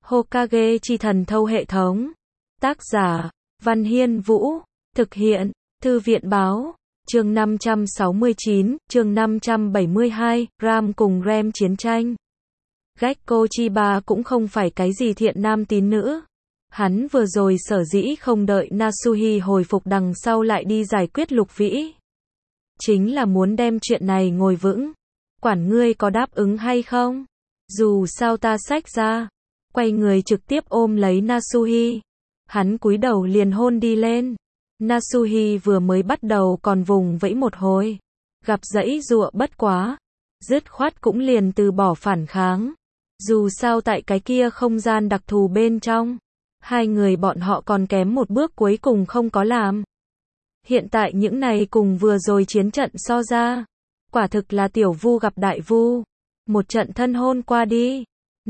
Hokage chi thần thâu hệ thống. Tác giả, Văn Hiên Vũ. Thực hiện, Thư viện Báo. Chương 569, chương 572, Ram cùng Rem chiến tranh. Gekko Chiba cũng không phải cái gì thiện nam tín nữ. Hắn vừa rồi sở dĩ không đợi Nasuhi hồi phục đằng sau lại đi giải quyết Lục Vĩ. Chính là muốn đem chuyện này ngồi vững. Quản ngươi có đáp ứng hay không? Dù sao ta xách ra. Quay người trực tiếp ôm lấy Nasuhi. Hắn cúi đầu liền hôn đi lên. Nasuhi vừa mới bắt đầu còn vùng vẫy một hồi. Gặp dãy giụa bất quá. Dứt khoát cũng liền từ bỏ phản kháng. Dù sao tại cái kia không gian đặc thù bên trong. Hai người bọn họ còn kém một bước cuối cùng không có làm. Hiện tại những này cùng vừa rồi chiến trận so ra. Quả thực là tiểu vu gặp đại vu. Một trận thân hôn qua đi.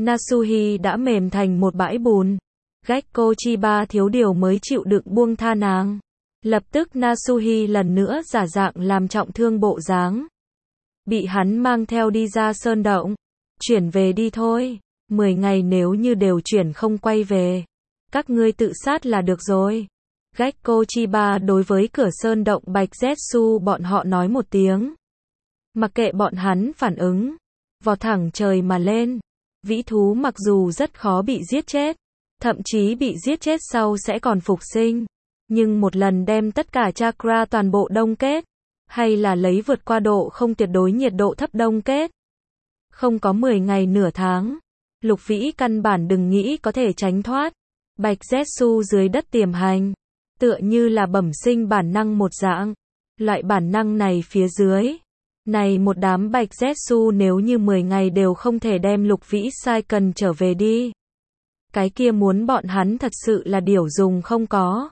Nasuhi đã mềm thành một bãi bùn. Gekko Chiba thiếu điều mới chịu đựng buông tha nàng. Lập tức Nasuhi lần nữa giả dạng làm trọng thương bộ dáng. Bị hắn mang theo đi ra sơn động. Chuyển về đi thôi. 10 ngày nếu như đều chuyển không quay về. Các ngươi tự sát là được rồi. Gekko Chiba đối với cửa sơn động Bạch Zetsu bọn họ nói một tiếng. Mặc kệ bọn hắn phản ứng. Vò thẳng trời mà lên. Vĩ thú mặc dù rất khó bị giết chết. Thậm chí bị giết chết sau sẽ còn phục sinh. Nhưng một lần đem tất cả chakra toàn bộ đông kết. Hay là lấy vượt qua độ không tuyệt đối nhiệt độ thấp đông kết. Không có 10 ngày nửa tháng. Lục Vĩ căn bản đừng nghĩ có thể tránh thoát. Bạch Zetsu dưới đất tiềm hành. Tựa như là bẩm sinh bản năng một dạng. Loại bản năng này phía dưới. Này một đám Bạch Zetsu nếu như 10 ngày đều không thể đem Lục Vĩ sai cần trở về đi. Cái kia muốn bọn hắn thật sự là điểu dùng không có.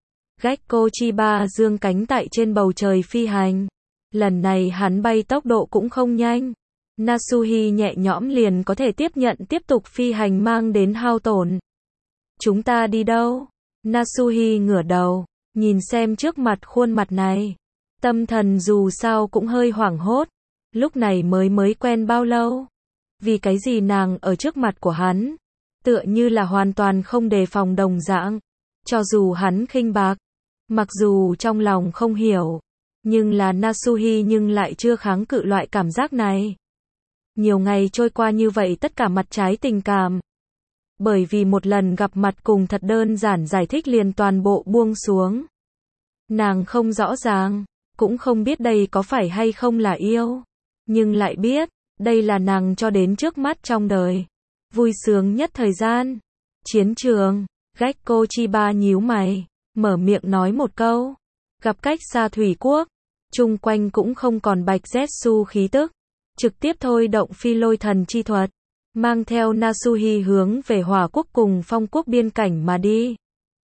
Gekko Chiba dương cánh tại trên bầu trời phi hành. Lần này hắn bay tốc độ cũng không nhanh. Nasuhi nhẹ nhõm liền có thể tiếp nhận tiếp tục phi hành mang đến hao tổn. Chúng ta đi đâu? Nasuhi ngửa đầu, nhìn xem trước mặt khuôn mặt này. Tâm thần dù sao cũng hơi hoảng hốt. Lúc này mới quen bao lâu? Vì cái gì nàng ở trước mặt của hắn? Tựa như là hoàn toàn không đề phòng đồng dạng. Cho dù hắn khinh bạc. Mặc dù trong lòng không hiểu. Nhưng là Nasuhi nhưng lại chưa kháng cự loại cảm giác này. Nhiều ngày trôi qua như vậy tất cả mặt trái tình cảm. Bởi vì một lần gặp mặt cùng thật đơn giản giải thích liền toàn bộ buông xuống. Nàng không rõ ràng. Cũng không biết đây có phải hay không là yêu. Nhưng lại biết. Đây là nàng cho đến trước mắt trong đời. Vui sướng nhất thời gian. Chiến trường. Gekko Chiba nhíu mày. Mở miệng nói một câu. Gặp cách xa thủy quốc. Chung quanh cũng không còn Bạch Zetsu khí tức. Trực tiếp thôi động phi lôi thần chi thuật. Mang theo Nasuhi hướng về Hỏa quốc cùng Phong quốc biên cảnh mà đi.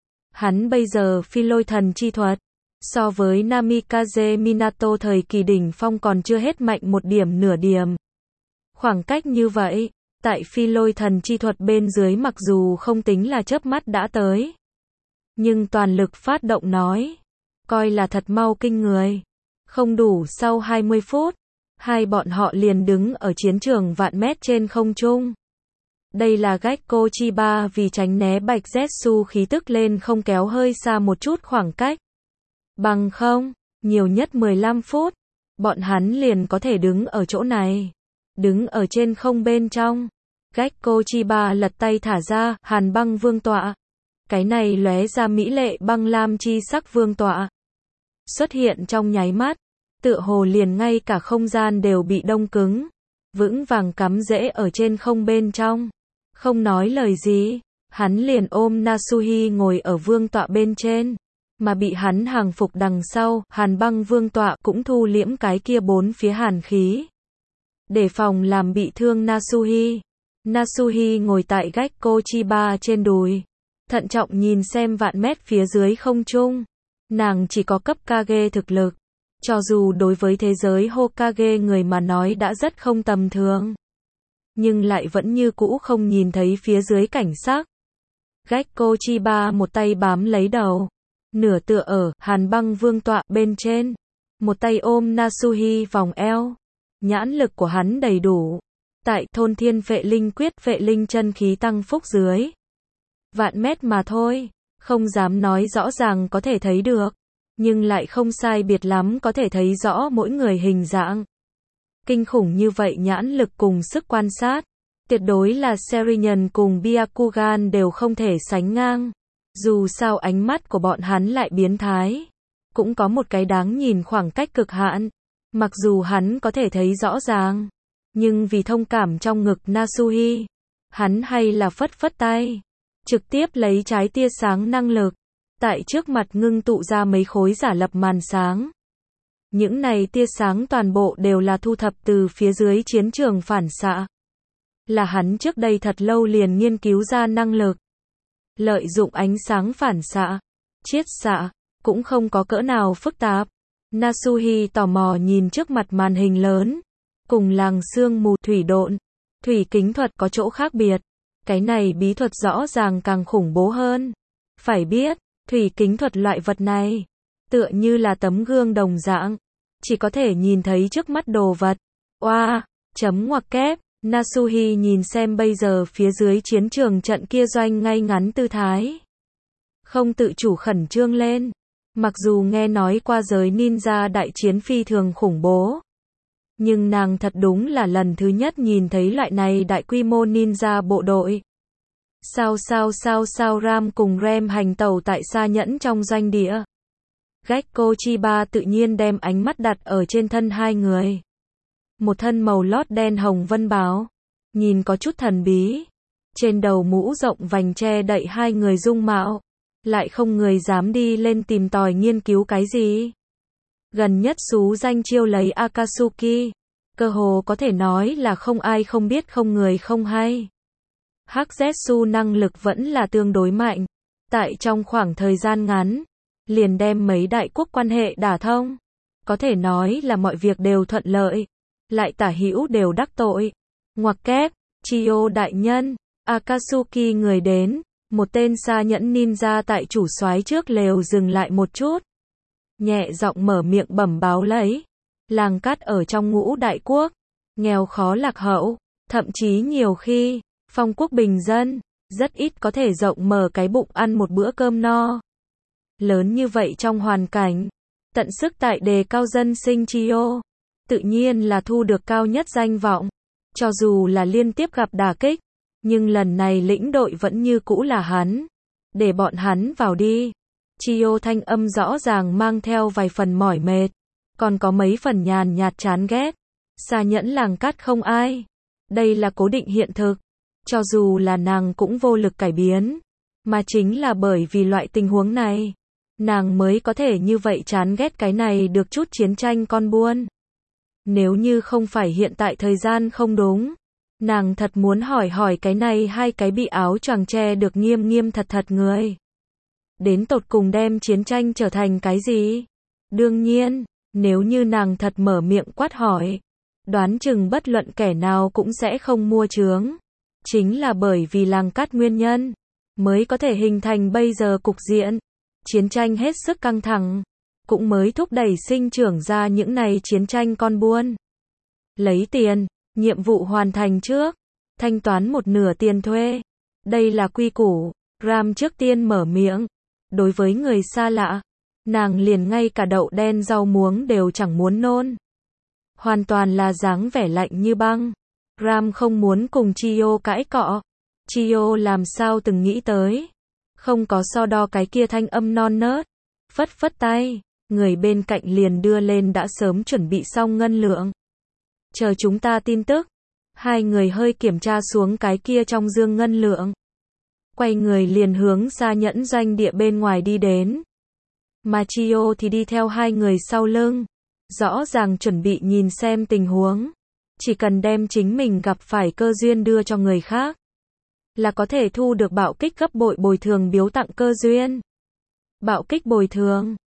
Hắn bây giờ phi lôi thần chi thuật. So với Namikaze Minato thời kỳ đỉnh phong còn chưa hết mạnh một điểm nửa điểm. Khoảng cách như vậy. Tại phi lôi thần chi thuật bên dưới mặc dù không tính là chớp mắt đã tới. Nhưng toàn lực phát động nói. Coi là thật mau kinh người. Không đủ sau 20 phút. Hai bọn họ liền đứng ở chiến trường vạn mét trên không trung. Đây là Gekko Chiba vì tránh né Bạch Zetsu khí tức lên không kéo hơi xa một chút khoảng cách. Bằng không, nhiều nhất 15 phút. Bọn hắn liền có thể đứng ở chỗ này. Đứng ở trên không bên trong. Gekko Chiba lật tay thả ra, Hàn băng vương tọa. Cái này lóe ra mỹ lệ băng lam chi sắc vương tọa. Xuất hiện trong nháy mắt. Tựa hồ liền ngay cả không gian đều bị đông cứng. Vững vàng cắm rễ ở trên không bên trong. Không nói lời gì. Hắn liền ôm Nasuhi ngồi ở vương tọa bên trên. Mà bị hắn hàng phục đằng sau, Hàn băng vương tọa cũng thu liễm cái kia bốn phía hàn khí. Để phòng làm bị thương Nasuhi. Nasuhi ngồi tại Gekko Chiba trên đùi. Thận trọng nhìn xem vạn mét phía dưới không trung. Nàng chỉ có cấp Kage thực lực. Cho dù đối với thế giới Hokage người mà nói đã rất không tầm thường. Nhưng lại vẫn như cũ không nhìn thấy phía dưới cảnh sắc. Gekko Chiba một tay bám lấy đầu. Nửa tựa ở Hàn băng vương tọa bên trên. Một tay ôm Nasuhi vòng eo. Nhãn lực của hắn đầy đủ. Tại thôn Thiên Phệ Linh Quyết, Phệ Linh chân khí tăng phúc dưới vạn mét mà thôi, không dám nói rõ ràng có thể thấy được, nhưng lại không sai biệt lắm có thể thấy rõ mỗi người hình dạng. Kinh khủng như vậy nhãn lực cùng sức quan sát, tuyệt đối là Serian cùng Byakugan đều không thể sánh ngang. Dù sao ánh mắt của bọn hắn lại biến thái, cũng có một cái đáng nhìn khoảng cách cực hạn. Mặc dù hắn có thể thấy rõ ràng, nhưng vì thông cảm trong ngực Nasuhi, hắn hay là phất phất tay, trực tiếp lấy trái tia sáng năng lực, tại trước mặt ngưng tụ ra mấy khối giả lập màn sáng. Những này tia sáng toàn bộ đều là thu thập từ phía dưới chiến trường phản xạ. Là hắn trước đây thật lâu liền nghiên cứu ra năng lực. Lợi dụng ánh sáng phản xạ, chiết xạ, cũng không có cỡ nào phức tạp. Nasuhi tò mò nhìn trước mặt màn hình lớn, cùng làng sương mù thủy độn, thủy kính thuật có chỗ khác biệt. Cái này bí thuật rõ ràng càng khủng bố hơn. Phải biết, thủy kính thuật loại vật này, tựa như là tấm gương đồng dạng, chỉ có thể nhìn thấy trước mắt đồ vật. Oa, chấm ngoặc kép, Nasuhi nhìn xem bây giờ phía dưới chiến trường trận kia doanh ngay ngắn tư thái. Không tự chủ khẩn trương lên. Mặc dù nghe nói qua giới ninja đại chiến phi thường khủng bố, nhưng nàng thật đúng là lần thứ nhất nhìn thấy loại này đại quy mô ninja bộ đội. Sao Ram cùng Rem hành tẩu tại Sa Nhẫn trong doanh địa. Gekko Chiba tự nhiên đem ánh mắt đặt ở trên thân hai người. Một thân màu lót đen hồng vân bào, nhìn có chút thần bí. Trên đầu mũ rộng vành che đậy hai người dung mạo, lại không người dám đi lên tìm tòi nghiên cứu cái gì. Gần nhất xú danh chiêu lấy Akatsuki, cơ hồ có thể nói là không ai không biết không người không hay. Hắc Zetsu năng lực vẫn là tương đối mạnh, tại trong khoảng thời gian ngắn, liền đem mấy đại quốc quan hệ đả thông. Có thể nói là mọi việc đều thuận lợi, lại tả hữu đều đắc tội. Ngoặc kép, Chiyo đại nhân, Akatsuki người đến, một tên Sa Nhẫn ninja tại chủ soái trước lều dừng lại một chút. Nhẹ giọng mở miệng bẩm báo lấy. Làng cát ở trong ngũ đại quốc, nghèo khó lạc hậu, thậm chí nhiều khi, phong quốc bình dân, rất ít có thể rộng mở cái bụng ăn một bữa cơm no. Lớn như vậy trong hoàn cảnh, tận sức tại đề cao dân sinh Chiyo, tự nhiên là thu được cao nhất danh vọng. Cho dù là liên tiếp gặp đả kích, nhưng lần này lĩnh đội vẫn như cũ là hắn. Để bọn hắn vào đi. Chiyo thanh âm rõ ràng mang theo vài phần mỏi mệt, còn có mấy phần nhàn nhạt chán ghét. Sa Nhẫn làng cát không ai. Đây là cố định hiện thực. Cho dù là nàng cũng vô lực cải biến. Mà chính là bởi vì loại tình huống này, nàng mới có thể như vậy chán ghét cái này được chút chiến tranh con buôn. Nếu như không phải hiện tại thời gian không đúng, nàng thật muốn hỏi cái này hai cái bị áo choàng che được nghiêm nghiêm thật thật người. Đến tột cùng đem chiến tranh trở thành cái gì? Đương nhiên, nếu như nàng thật mở miệng quát hỏi, đoán chừng bất luận kẻ nào cũng sẽ không mua chướng. Chính là bởi vì làng cát nguyên nhân, mới có thể hình thành bây giờ cục diện. Chiến tranh hết sức căng thẳng, cũng mới thúc đẩy sinh trưởng ra những này chiến tranh con buôn. Lấy tiền, nhiệm vụ hoàn thành trước, thanh toán một nửa tiền thuê. Đây là quy củ. Ram trước tiên mở miệng. Đối với người xa lạ, nàng liền ngay cả đậu đen rau muống đều chẳng muốn nôn. Hoàn toàn là dáng vẻ lạnh như băng. Ram không muốn cùng Chiyo cãi cọ. Chiyo làm sao từng nghĩ tới. Không có so đo cái kia thanh âm non nớt. Phất phất tay, người bên cạnh liền đưa lên đã sớm chuẩn bị xong ngân lượng. Chờ chúng ta tin tức. Hai người hơi kiểm tra xuống cái kia trong dương ngân lượng. Quay người liền hướng Sa Nhẫn doanh địa bên ngoài đi đến. Mà Chiyo thì đi theo hai người sau lưng. Rõ ràng chuẩn bị nhìn xem tình huống. Chỉ cần đem chính mình gặp phải cơ duyên đưa cho người khác, là có thể thu được bạo kích gấp bội bồi thường biếu tặng cơ duyên. Bạo kích bồi thường,